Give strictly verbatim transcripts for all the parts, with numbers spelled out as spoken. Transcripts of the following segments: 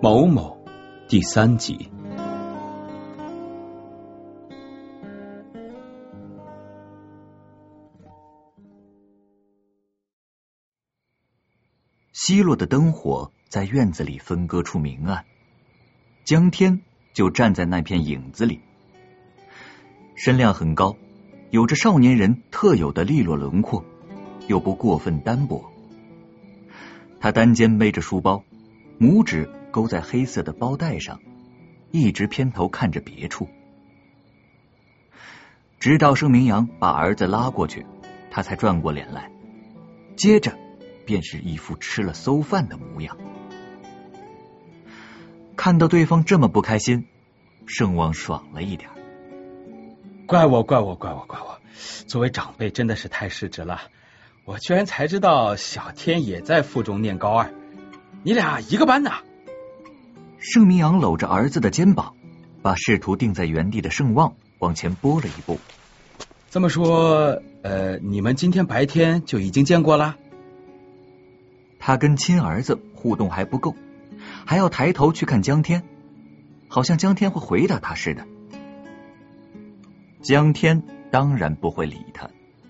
某某第三集。 熄落的灯火在院子里分割出明暗，江天就站在那片影子里，身量很高，有着少年人特有的利落轮廓，又不过分单薄。他单肩背着书包，拇指勾在黑色的包带上，一直偏头看着别处。直到盛明阳把儿子拉过去，他才转过脸来，接着便是一副吃了馊饭的模样。看到对方这么不开心，盛望爽了一点。 怪我怪我怪我怪我，作为长辈真的是太失职了，我居然才知道小天也在附中念高二，你俩一个班呐。 盛明阳搂着儿子的肩膀，把试图定在原地的盛望往前拨了一步。 这么说呃，你们今天白天就已经见过了？ 他跟亲儿子互动还不够，还要抬头去看江天，好像江天会回答他似的。江天当然不会理他。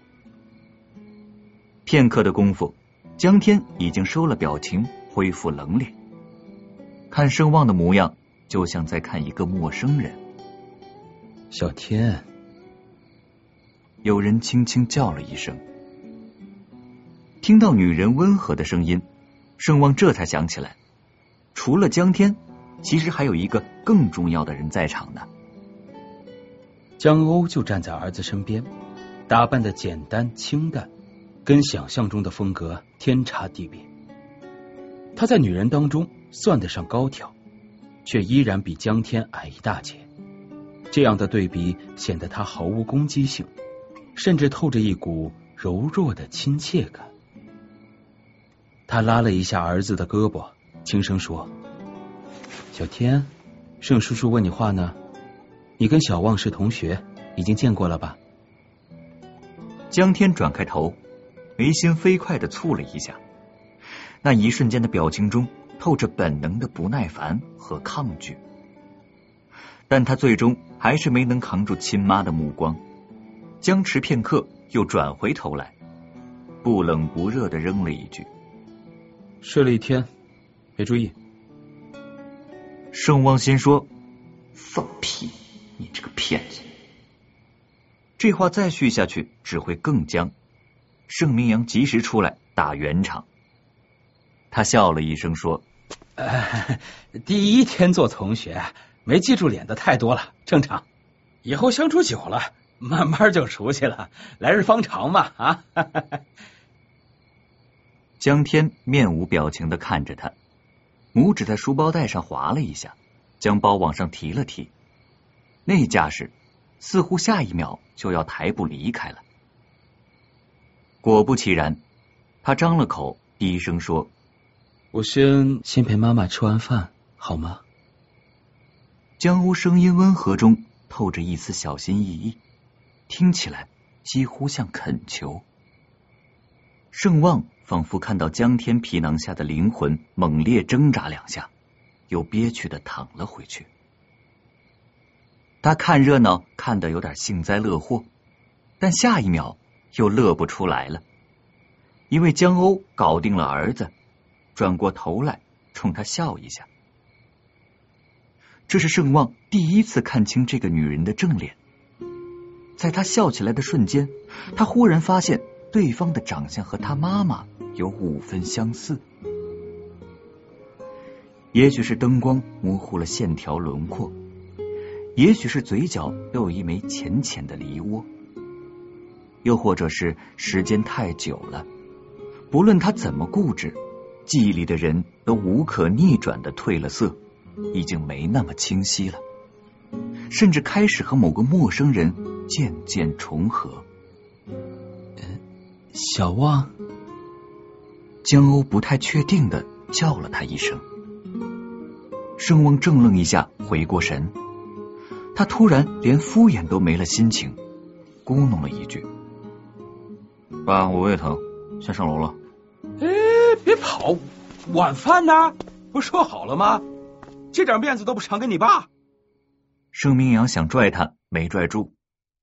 片刻的功夫，江天已经收了表情，恢复冷脸，看盛望的模样，就像在看一个陌生人。 小天， 有人轻轻叫了一声。听到女人温和的声音，盛望这才想起来，除了江天，其实还有一个更重要的人在场呢。 江欧就站在儿子身边，打扮的简单清淡，跟想象中的风格天差地别。他在女人当中算得上高挑，却依然比江天矮一大截。这样的对比显得他毫无攻击性，甚至透着一股柔弱的亲切感。他拉了一下儿子的胳膊，轻声说：小天，盛叔叔问你话呢，你跟小望是同学，已经见过了吧？ 江天转开头，眉心飞快地蹙了一下，那一瞬间的表情中透着本能的不耐烦和抗拒，但他最终还是没能扛住亲妈的目光，僵持片刻，又转回头来，不冷不热地扔了一句： 睡了一天，别注意。 盛望心说：放屁，你这个骗子！这话再续下去只会更僵。盛明阳及时出来打圆场，他笑了一声说： 呃、第一天做同学，没记住脸的太多了，正常，以后相处久了慢慢就熟悉了，来日方长嘛啊！ 江天面无表情地看着他，拇指在书包带上划了一下，将包往上提了提，那架势似乎下一秒就要抬步离开了。果不其然，他张了口，低声说： 我先先陪妈妈吃完饭好吗？ 江欧声音温和中透着一丝小心翼翼，听起来几乎像恳求。盛望仿佛看到江天皮囊下的灵魂猛烈挣扎两下，又憋屈地躺了回去。他看热闹看得有点幸灾乐祸，但下一秒又乐不出来了，因为江欧搞定了儿子，转过头来冲他笑一下。这是盛望第一次看清这个女人的正脸，在他笑起来的瞬间，他忽然发现对方的长相和他妈妈有五分相似。也许是灯光模糊了线条轮廓，也许是嘴角都有一枚浅浅的梨窝，又或者是时间太久了，不论他怎么固执，记忆里的人都无可逆转的褪了色，已经没那么清晰了，甚至开始和某个陌生人渐渐重合。 小望， 江欧不太确定的叫了他一声。盛望怔愣一下，回过神，他突然连敷衍都没了心情，咕哝了一句：爸，我胃疼，先上楼了。 哎，别跑，晚饭呢？不是说好了吗？ 这点面子都不赏给你爸。 盛明阳想拽他，没拽住。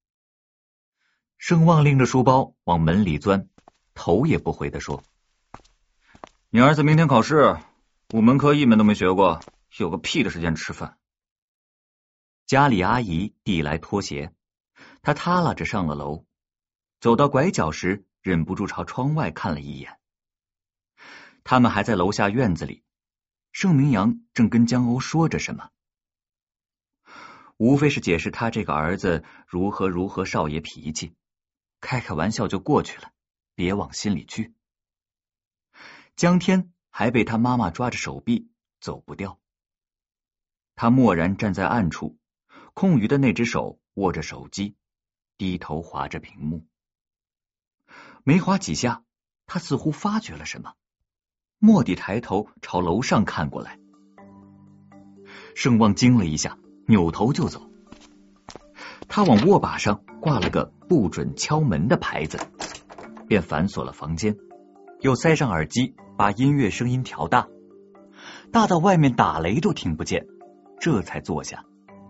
盛旺拎着书包往门里钻，头也不回地说：你儿子明天考试，五门课一门都没学过，有个屁的时间吃饭。家里阿姨递来拖鞋，他踏拉着上了楼，走到拐角时忍不住朝窗外看了一眼。他们还在楼下院子里，盛明阳正跟江鸥说着什么，无非是解释他这个儿子如何如何少爷脾气，开开玩笑就过去了，别往心里去。江天还被他妈妈抓着手臂走不掉，他默然站在暗处，空余的那只手握着手机，低头划着屏幕。没划几下，他似乎发觉了什么，蓦地抬头朝楼上看过来。盛旺惊了一下，扭头就走。他往握把上挂了个不准敲门的牌子，便反锁了房间，又塞上耳机，把音乐声音调大，大到外面打雷都听不见，这才坐下。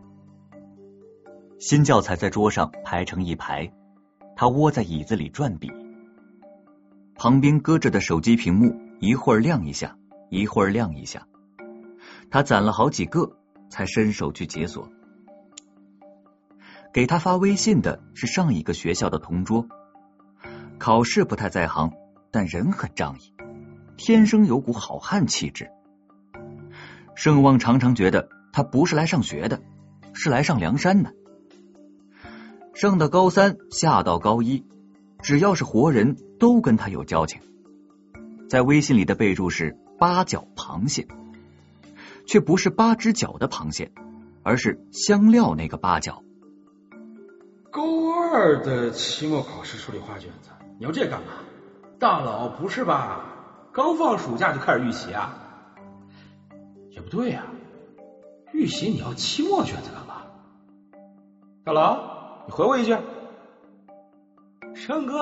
新教材在桌上排成一排，他窝在椅子里转笔，旁边搁着的手机屏幕一会儿亮一下，一会儿亮一下，他攒了好几个，才伸手去解锁。给他发微信的是上一个学校的同桌，考试不太在行，但人很仗义，天生有股好汉气质。盛旺常常觉得他不是来上学的，是来上梁山的。上到高三，下到高一，只要是活人都跟他有交情。在微信里的备注是八角螃蟹，却不是八只脚的螃蟹，而是香料那个八角。 高二的期末考试数理化卷子，你要这干嘛？大佬不是吧？刚放暑假就开始预习啊？也不对呀、啊，预习你要期末卷子干嘛？大佬，你回我一句。盛哥，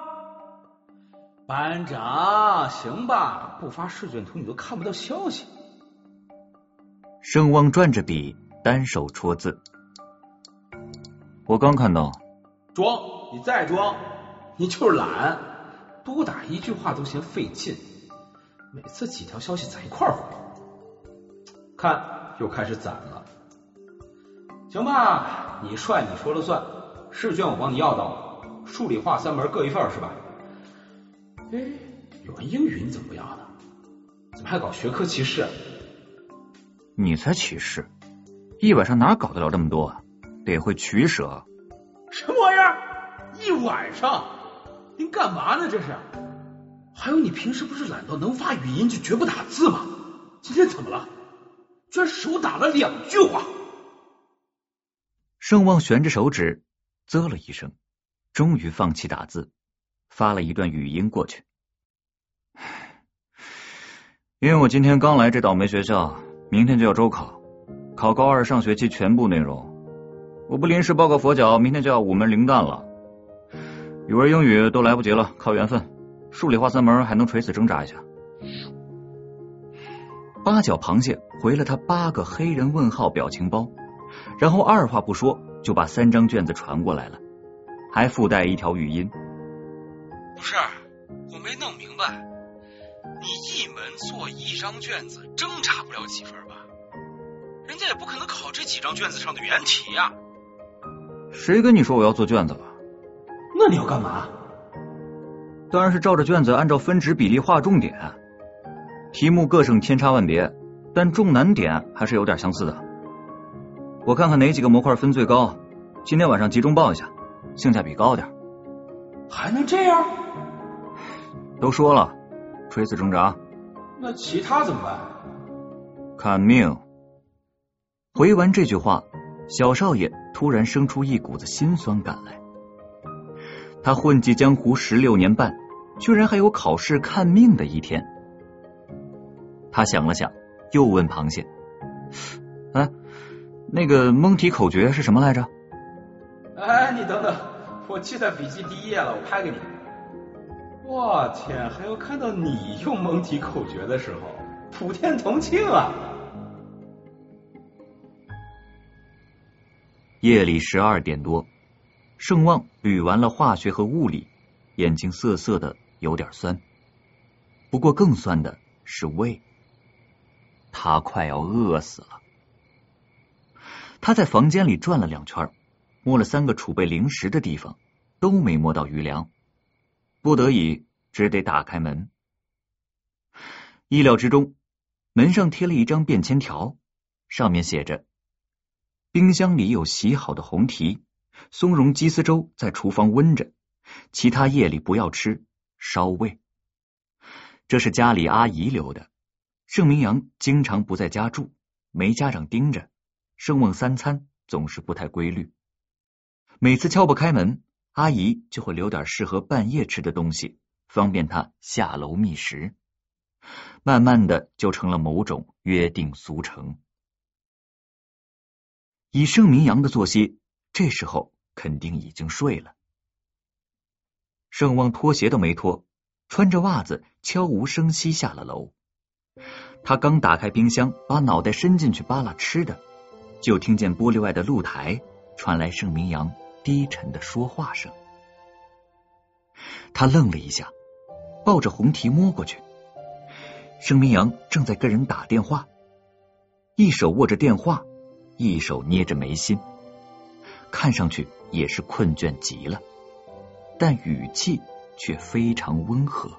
班长，行吧，不发试卷图你都看不到消息。 盛旺转着笔，单手戳字。我刚看到。 装，你再装，你就是懒，多打一句话都嫌费劲，每次几条消息在一块儿回，看又开始攒了。行吧，你帅你说了算，试卷我帮你要到了，数理化三门各一份是吧？哎，有人英语你怎么不要呢？怎么还搞学科歧视？ 你才歧视，一晚上哪搞得了这么多啊？得会取舍。 什么玩意儿？一晚上？您干嘛呢这是？还有你平时不是懒到能发语音就绝不打字吗？今天怎么了？居然手打了两句话。 盛旺悬着手指啧了一声，终于放弃打字，发了一段语音过去。因为我今天刚来这倒霉学校，明天就要周考，考高二上学期全部内容，我不临时抱个佛脚，明天就要五门零蛋了。语文英语都来不及了，靠缘分，数理化三门还能垂死挣扎一下。八角螃蟹回了他八个黑人问号表情包，然后二话不说就把三张卷子传过来了，还附带一条语音。 不是，我没弄明白，你一门做一张卷子挣扎不了几分吧？人家也不可能考这几张卷子上的原题呀、啊。 谁跟你说我要做卷子了？ 那你要干嘛？ 当然是照着卷子按照分值比例划重点，题目各省千差万别，但重难点还是有点相似的。我看看哪几个模块分最高，今天晚上集中报一下，性价比高点。 还能这样？ 都说了，垂死挣扎。 那其他怎么办？ 看命。回完这句话，小少爷突然生出一股子心酸感来。他混迹江湖十六年半，居然还有考试看命的一天。他想了想，又问螃蟹：哎，那个蒙题口诀是什么来着？ 哎，你等等，我记在笔记第一页了，我拍给你。我天，还有看到你用蒙题口诀的时候，普天同庆啊！ 夜里十二点多，盛旺捋完了化学和物理，眼睛涩涩的，有点酸。不过更酸的是胃，他快要饿死了。他在房间里转了两圈，摸了三个储备零食的地方，都没摸到余粮，不得已只得打开门。意料之中，门上贴了一张便签条，上面写着：冰箱里有洗好的红提，松茸鸡丝粥在厨房温着，其他夜里不要吃，烧胃。这是家里阿姨留的，盛明阳经常不在家住，没家长盯着，盛旺三餐总是不太规律。每次敲不开门，阿姨就会留点适合半夜吃的东西，方便他下楼觅食。慢慢的就成了某种约定俗成。以盛明阳的作息，这时候肯定已经睡了。盛旺拖鞋都没脱，穿着袜子悄无声息下了楼。他刚打开冰箱，把脑袋伸进去扒拉吃的，就听见玻璃外的露台传来盛明阳低沉的说话声。他愣了一下，抱着红提摸过去。盛明阳正在跟人打电话，一手握着电话，一手捏着眉心，看上去也是困倦极了，但语气却非常温和。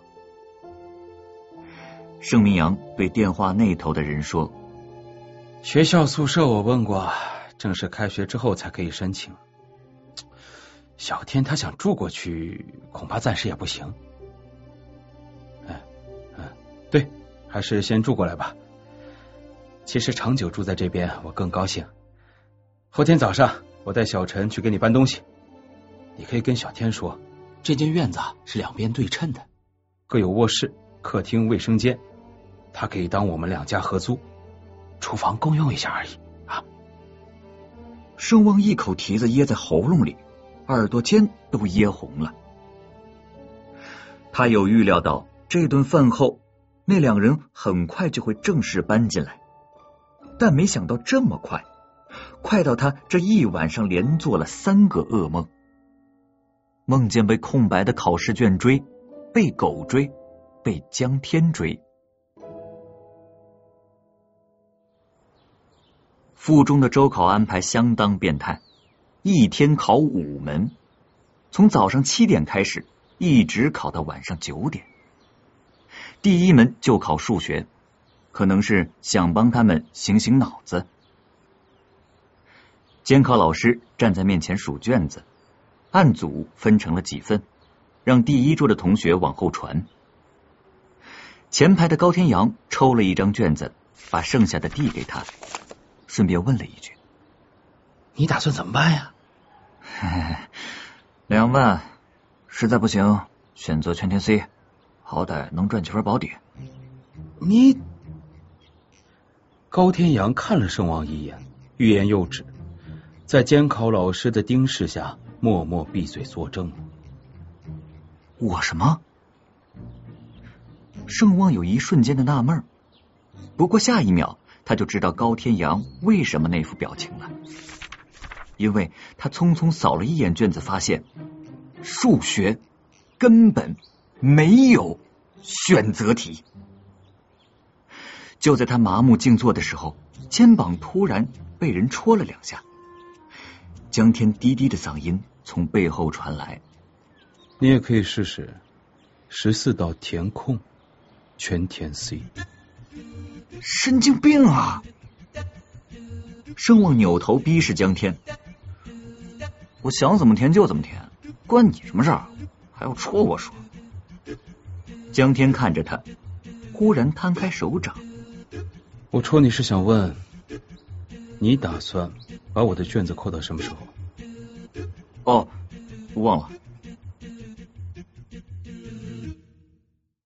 盛明阳对电话那头的人说： 学校宿舍我问过，正式开学之后才可以申请。小天他想住过去，恐怕暂时也不行。嗯嗯，对，还是先住过来吧。其实长久住在这边我更高兴。后天早上我带小陈去给你搬东西，你可以跟小天说，这间院子是两边对称的，各有卧室、客厅、卫生间，他可以当我们两家合租，厨房共用一下而已啊。 盛旺一口蹄子噎在喉咙里，耳朵尖都噎红了。他有预料到这顿饭后那两人很快就会正式搬进来，但没想到这么快，快到他这一晚上连做了三个噩梦，梦见被空白的考试卷追，被狗追，被江天追。附中的周考安排相当变态，一天考五门，从早上七点开始，一直考到晚上九点。第一门就考数学，可能是想帮他们醒醒脑子。监考老师站在面前数卷子，按组分成了几份，让第一桌的同学往后传。前排的高天阳抽了一张卷子，把剩下的递给他，顺便问了一句： 你打算怎么办呀？ 两万，实在不行选择全天 C， 好歹能赚几分保底。 你……高天阳看了盛旺一眼，欲言又止，在监考老师的盯视下，默默闭嘴作证。 我什么？盛旺有一瞬间的纳闷，不过下一秒他就知道高天阳为什么那副表情了，因为他匆匆扫了一眼卷子，发现数学根本没有选择题。就在他麻木静坐的时候，肩膀突然被人戳了两下，江天低低的嗓音从背后传来： 你也可以试试十四道填空全填 C。 神经病啊！盛旺扭头逼视江天：我想怎么填就怎么填，关你什么事儿？还要戳我说？江天看着他，忽然摊开手掌： 我戳你是想问，你打算把我的卷子扣到什么时候？ 哦，忘了，